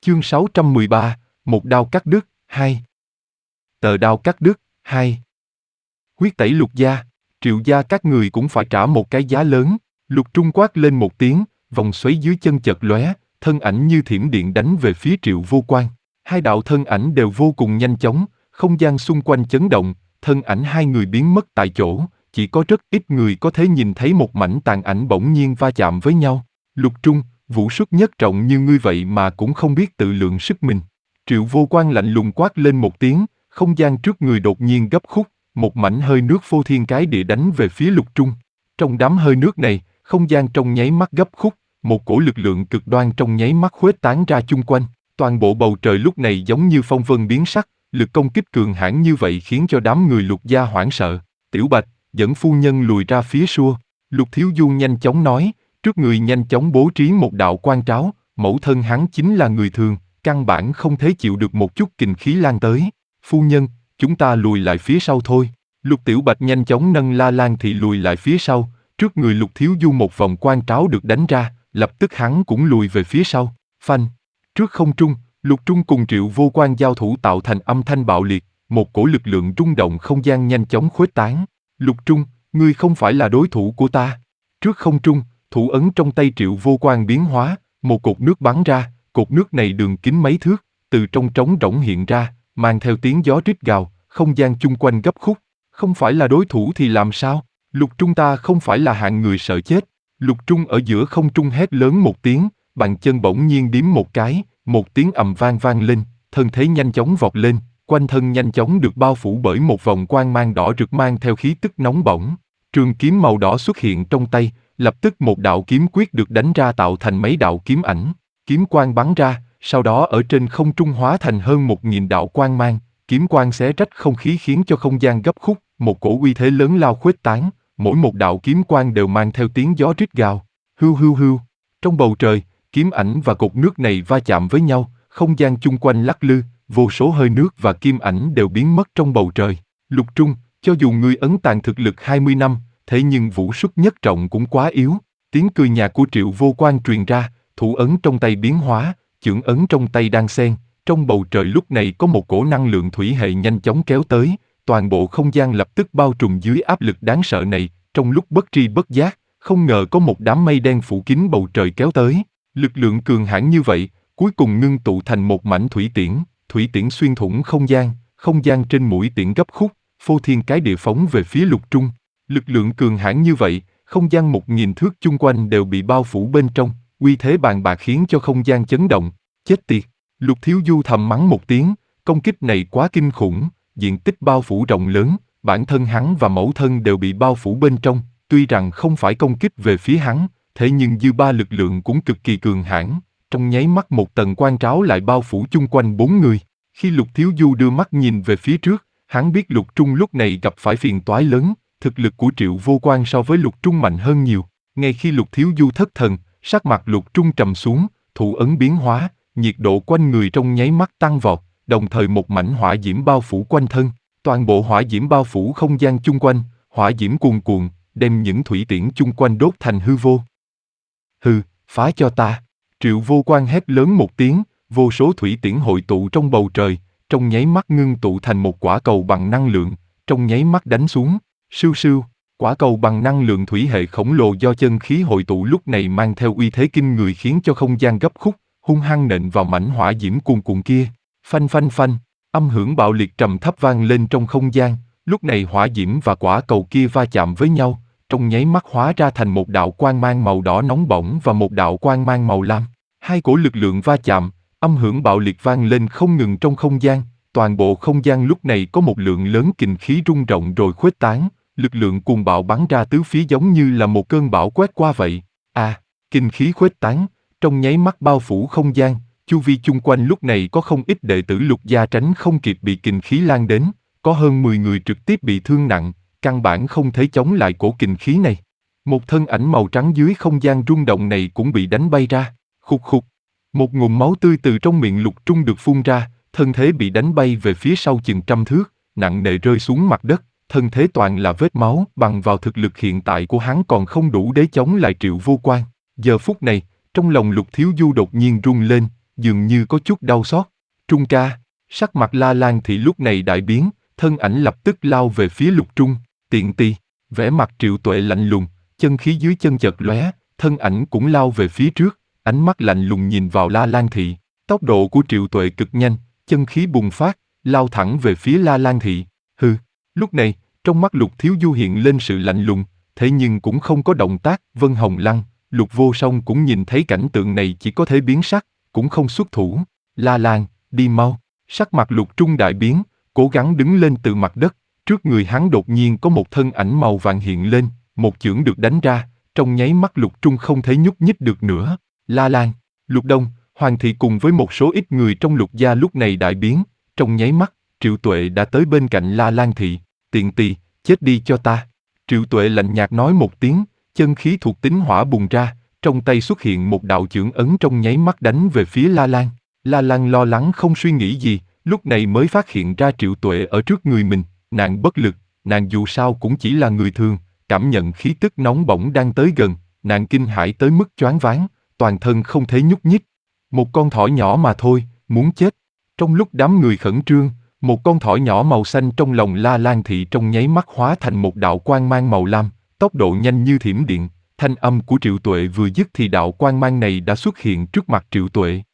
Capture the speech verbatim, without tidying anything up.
Chương sáu trăm mười ba, một đao cắt đứt, hai. Tờ đao cắt đứt, hai. Huyết tẩy Lục gia, Triệu gia các người cũng phải trả một cái giá lớn. Lục Trung quát lên một tiếng, vòng xoáy dưới chân chợt lóe, thân ảnh như thiểm điện đánh về phía Triệu Vô Quan. Hai đạo thân ảnh đều vô cùng nhanh chóng, không gian xung quanh chấn động, thân ảnh hai người biến mất tại chỗ, chỉ có rất ít người có thể nhìn thấy một mảnh tàn ảnh bỗng nhiên va chạm với nhau. Lục Trung, vũ xuất nhất trọng như ngươi vậy mà cũng không biết tự lượng sức mình. Triệu Vô Quan lạnh lùng quát lên một tiếng, không gian trước người đột nhiên gấp khúc, một mảnh hơi nước phô thiên cái địa đánh về phía Lục Trung. Trong đám hơi nước này, không gian trong nháy mắt gấp khúc, một cổ lực lượng cực đoan trong nháy mắt khuếch tán ra chung quanh. Toàn bộ bầu trời lúc này giống như phong vân biến sắc, lực công kích cường hãn như vậy khiến cho đám người Lục gia hoảng sợ. Tiểu Bạch, dẫn phu nhân lùi ra phía sau. Lục Thiếu Du nhanh chóng nói, trước người nhanh chóng bố trí một đạo quan tráo, mẫu thân hắn chính là người thường, căn bản không thể chịu được một chút kình khí lan tới. Phu nhân, chúng ta lùi lại phía sau thôi. Lục Tiểu Bạch nhanh chóng nâng La Lan Thị lùi lại phía sau, trước người Lục Thiếu Du một vòng quan tráo được đánh ra, lập tức hắn cũng lùi về phía sau. Phanh! Trước không trung, Lục Trung cùng Triệu Vô Quan giao thủ tạo thành âm thanh bạo liệt, một cổ lực lượng rung động không gian nhanh chóng khuếch tán. Lục Trung, ngươi không phải là đối thủ của ta. Trước không trung, thủ ấn trong tay Triệu Vô Quan biến hóa, một cột nước bắn ra, cột nước này đường kính mấy thước, từ trong trống rỗng hiện ra, mang theo tiếng gió rít gào, không gian chung quanh gấp khúc. Không phải là đối thủ thì làm sao? Lục Trung ta không phải là hạng người sợ chết. Lục Trung ở giữa không trung hét lớn một tiếng, bàn chân bỗng nhiên điếm một cái, một tiếng ầm vang vang lên, thân thế nhanh chóng vọt lên, quanh thân nhanh chóng được bao phủ bởi một vòng quang mang đỏ rực mang theo khí tức nóng bỏng. Trường kiếm màu đỏ xuất hiện trong tay, lập tức một đạo kiếm quyết được đánh ra tạo thành mấy đạo kiếm ảnh. Kiếm quang bắn ra, sau đó ở trên không trung hóa thành hơn một nghìn đạo quang mang, kiếm quang xé rách không khí khiến cho không gian gấp khúc, một cổ uy thế lớn lao khuếch tán, mỗi một đạo kiếm quang đều mang theo tiếng gió rít gào. Hưu hưu hưu, trong bầu trời, kiếm ảnh và cột nước này va chạm với nhau, không gian chung quanh lắc lư, vô số hơi nước và kim ảnh đều biến mất trong bầu trời. Lục Trung, cho dù ngươi ấn tàng thực lực hai mươi năm, thế nhưng vũ xuất nhất trọng cũng quá yếu. Tiếng cười nhạt của Triệu Vô Quan truyền ra, thủ ấn trong tay biến hóa, chưởng ấn trong tay đang xen, trong bầu trời lúc này có một cổ năng lượng thủy hệ nhanh chóng kéo tới, toàn bộ không gian lập tức bao trùm dưới áp lực đáng sợ này, trong lúc bất tri bất giác, không ngờ có một đám mây đen phủ kín bầu trời kéo tới. Lực lượng cường hãn như vậy, cuối cùng ngưng tụ thành một mảnh thủy tiễn, thủy tiễn xuyên thủng không gian, không gian trên mũi tiễn gấp khúc, phô thiên cái địa phóng về phía Lục Trung. Lực lượng cường hãn như vậy, không gian một nghìn thước chung quanh đều bị bao phủ bên trong, uy thế bàn bạc khiến cho không gian chấn động. Chết tiệt! Lục Thiếu Du thầm mắng một tiếng, công kích này quá kinh khủng, diện tích bao phủ rộng lớn, bản thân hắn và mẫu thân đều bị bao phủ bên trong, tuy rằng không phải công kích về phía hắn, thế nhưng dư ba lực lượng cũng cực kỳ cường hãn, trong nháy mắt một tầng quang tráo lại bao phủ chung quanh bốn người. Khi Lục Thiếu Du đưa mắt nhìn về phía trước, hắn biết Lục Trung lúc này gặp phải phiền toái lớn, thực lực của Triệu Vô Quan so với Lục Trung mạnh hơn nhiều. Ngay khi Lục Thiếu Du thất thần, sắc mặt Lục Trung trầm xuống, thủ ấn biến hóa, nhiệt độ quanh người trong nháy mắt tăng vọt, đồng thời một mảnh hỏa diễm bao phủ quanh thân, toàn bộ hỏa diễm bao phủ không gian chung quanh, hỏa diễm cuồn cuộn, đem những thủy tiễn chung quanh đốt thành hư vô. Hừ, phá cho ta! Triệu Vô Quan hét lớn một tiếng, vô số thủy tiễn hội tụ trong bầu trời, trong nháy mắt ngưng tụ thành một quả cầu bằng năng lượng, trong nháy mắt đánh xuống, sưu sưu, quả cầu bằng năng lượng thủy hệ khổng lồ do chân khí hội tụ lúc này mang theo uy thế kinh người khiến cho không gian gấp khúc, hung hăng nện vào mảnh hỏa diễm cuồn cuộn kia. Phanh phanh phanh, âm hưởng bạo liệt trầm thấp vang lên trong không gian, lúc này hỏa diễm và quả cầu kia va chạm với nhau, trong nháy mắt hóa ra thành một đạo quang mang màu đỏ nóng bỏng và một đạo quang mang màu lam. Hai cổ lực lượng va chạm, âm hưởng bạo liệt vang lên không ngừng trong không gian, toàn bộ không gian lúc này có một lượng lớn kình khí rung động rồi khuếch tán, lực lượng cuồng bạo bắn ra tứ phía giống như là một cơn bão quét qua vậy. À, kình khí khuếch tán, trong nháy mắt bao phủ không gian, chu vi chung quanh lúc này có không ít đệ tử Lục gia tránh không kịp bị kình khí lan đến, có hơn mười người trực tiếp bị thương nặng, căn bản không thể chống lại cổ kình khí này. Một thân ảnh màu trắng dưới không gian rung động này cũng bị đánh bay ra, khục khục. Một ngụm máu tươi từ trong miệng Lục Trung được phun ra, thân thế bị đánh bay về phía sau chừng trăm thước, nặng nề rơi xuống mặt đất, thân thế toàn là vết máu, bằng vào thực lực hiện tại của hắn còn không đủ để chống lại Triệu Vô Quan. Giờ phút này, trong lòng Lục Thiếu Du đột nhiên rung lên, dường như có chút đau xót. Trung ca, sắc mặt La Lan Thị lúc này đại biến, thân ảnh lập tức lao về phía Lục Trung, tiện tì, vẻ mặt Triệu Tuệ lạnh lùng, chân khí dưới chân chợt lóe, thân ảnh cũng lao về phía trước, ánh mắt lạnh lùng nhìn vào La Lan Thị. Tốc độ của Triệu Tuệ cực nhanh, chân khí bùng phát, lao thẳng về phía La Lan Thị. Hừ, lúc này, trong mắt Lục Thiếu Du hiện lên sự lạnh lùng, thế nhưng cũng không có động tác. Vân Hồng Lăng, Lục Vô Song cũng nhìn thấy cảnh tượng này chỉ có thể biến sắc, cũng không xuất thủ. La Lan, đi mau. Sắc mặt Lục Trung đại biến, cố gắng đứng lên từ mặt đất, trước người hắn đột nhiên có một thân ảnh màu vàng hiện lên, một chưởng được đánh ra, trong nháy mắt Lục Trung không thể nhúc nhích được nữa. La Lan, Lục Đông, Hoàng thị cùng với một số ít người trong Lục gia lúc này đại biến, trong nháy mắt, Triệu Tuệ đã tới bên cạnh La Lan Thị, tiện tì, chết đi cho ta. Triệu Tuệ lạnh nhạt nói một tiếng, chân khí thuộc tính hỏa bùng ra, trong tay xuất hiện một đạo chưởng ấn trong nháy mắt đánh về phía La Lan. La Lan lo lắng không suy nghĩ gì, lúc này mới phát hiện ra Triệu Tuệ ở trước người mình, nàng bất lực, nàng dù sao cũng chỉ là người thường, cảm nhận khí tức nóng bỏng đang tới gần, nàng kinh hãi tới mức choáng váng, toàn thân không thể nhúc nhích. Một con thỏ nhỏ mà thôi, muốn chết. Trong lúc đám người khẩn trương, một con thỏ nhỏ màu xanh trong lòng La Lan Thị trong nháy mắt hóa thành một đạo quang mang màu lam, tốc độ nhanh như thiểm điện. Thanh âm của Triệu Tuệ vừa dứt thì đạo quang mang này đã xuất hiện trước mặt Triệu Tuệ.